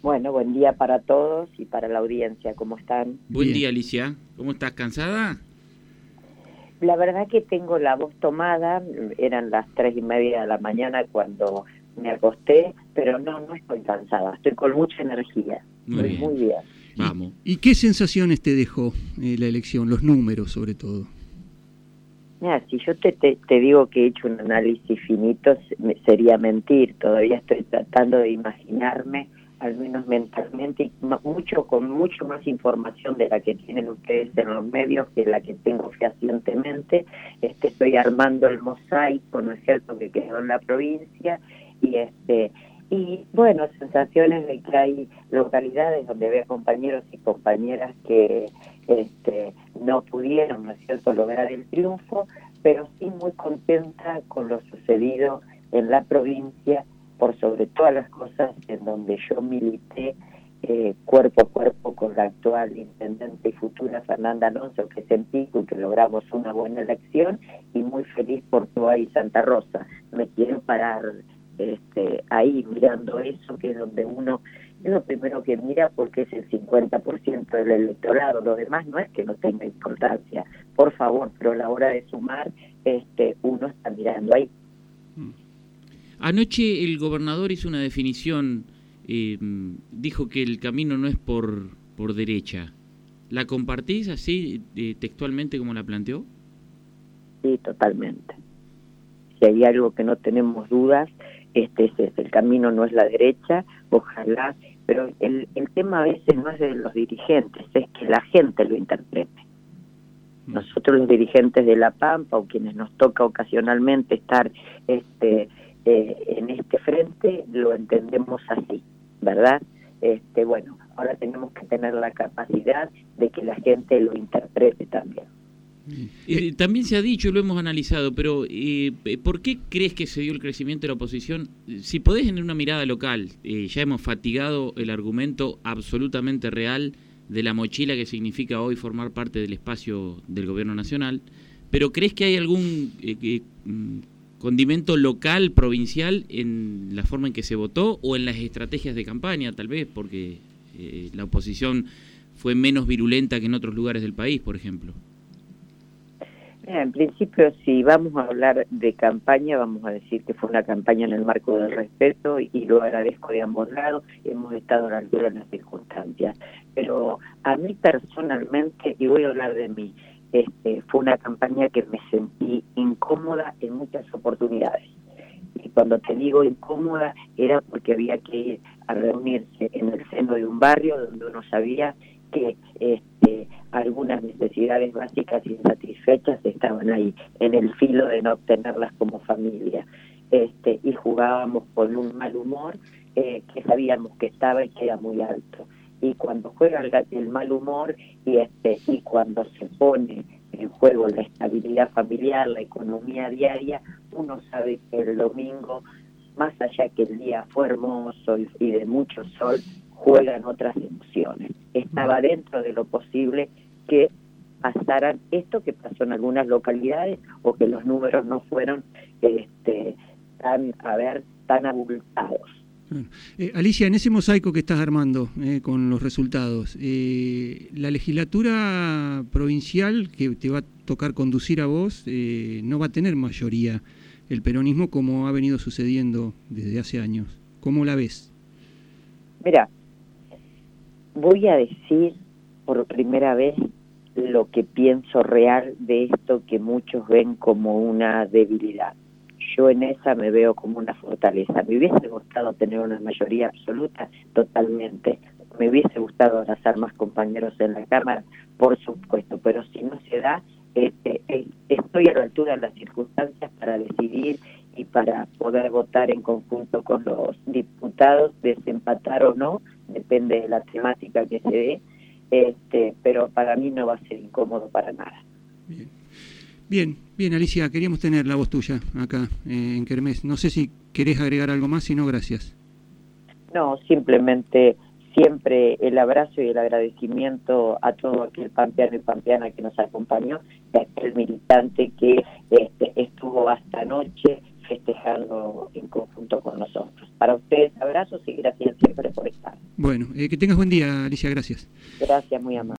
Bueno, buen día para todos y para la audiencia. ¿Cómo están? Buen día, Alicia. ¿Cómo estás? ¿Cansada? La verdad que tengo la voz tomada. Eran las 3:30 de la mañana cuando me acosté, pero no estoy cansada. Estoy con mucha energía. Muy bien. Vamos. ¿Y qué sensaciones te dejó la elección? Los números, sobre todo. Mira, si yo te digo que he hecho un análisis finito, sería mentir. Todavía estoy tratando de imaginarme, al menos mentalmente, y con mucho más información de la que tienen ustedes en los medios que la que tengo fehacientemente. Estoy armando el mosaico, ¿no es cierto?, que quedó en la provincia, y bueno, sensaciones de que hay localidades donde veo compañeros y compañeras que no pudieron, ¿no es cierto?, lograr el triunfo, pero sí muy contenta con lo sucedido en la provincia, por sobre todas las cosas en donde yo milité cuerpo a cuerpo con la actual intendente y futura Fernanda Alonso, que sentí que logramos una buena elección, y muy feliz por Toay y Santa Rosa. Me quiero parar ahí mirando eso, que es donde uno es lo primero que mira, porque es el 50% del electorado. Lo demás no es que no tenga importancia, por favor, pero a la hora de sumar, uno está mirando ahí. Anoche el gobernador hizo una definición, dijo que el camino no es por derecha. ¿La compartís así textualmente como la planteó? Sí, totalmente. Si hay algo que no tenemos dudas, es el camino no es la derecha, ojalá, pero el tema a veces no es de los dirigentes, es que la gente lo interprete. Nosotros los dirigentes de La Pampa, o quienes nos toca ocasionalmente estar en este frente, lo entendemos así, ¿verdad? Bueno, ahora tenemos que tener la capacidad de que la gente lo interprete también. También se ha dicho, lo hemos analizado, pero ¿por qué crees que se dio el crecimiento de la oposición? Si podés en una mirada local, ya hemos fatigado el argumento absolutamente real de la mochila que significa hoy formar parte del espacio del gobierno nacional, pero ¿crees que hay algún condimento local, provincial, en la forma en que se votó o en las estrategias de campaña, tal vez, porque la oposición fue menos virulenta que en otros lugares del país, por ejemplo? En principio, si vamos a hablar de campaña, vamos a decir que fue una campaña en el marco del respeto, y lo agradezco de ambos lados. Hemos estado a la altura de las circunstancias, pero a mí personalmente, y voy a hablar de mí, fue una campaña que me sentí incómoda en muchas oportunidades. Y cuando te digo incómoda, era porque había que ir a reunirse en el seno de un barrio donde uno sabía que algunas necesidades básicas insatisfechas estaban ahí, en el filo de no obtenerlas como familia. Y jugábamos con un mal humor que sabíamos que estaba y que era muy alto. Y cuando juega el mal humor y cuando se pone en juego la estabilidad familiar, la economía diaria, uno sabe que el domingo, más allá que el día fue hermoso y de mucho sol, juegan otras emociones. Estaba dentro de lo posible que pasaran esto que pasó en algunas localidades, o que los números no fueron tan abultados. Alicia, en ese mosaico que estás armando con los resultados, la legislatura provincial que te va a tocar conducir a vos no va a tener mayoría el peronismo, como ha venido sucediendo desde hace años. ¿Cómo la ves? Mira, voy a decir por primera vez lo que pienso real de esto que muchos ven como una debilidad. Yo en esa me veo como una fortaleza. Me hubiese gustado tener una mayoría absoluta, totalmente. Me hubiese gustado abrazar más compañeros en la Cámara, por supuesto, pero si no se da, estoy a la altura de las circunstancias para decidir y para poder votar en conjunto con los diputados, desempatar o no, depende de la temática que se dé, pero para mí no va a ser incómodo para nada. Bien, Alicia, queríamos tener la voz tuya acá en Kermés. No sé si querés agregar algo más, si no, gracias. No, simplemente siempre el abrazo y el agradecimiento a todo aquel pampeano y pampeana que nos acompañó, y a aquel militante que estuvo hasta anoche festejando en conjunto con nosotros. Para ustedes, abrazos y gracias siempre por estar. Bueno, que tengas buen día, Alicia, gracias. Gracias, muy amable.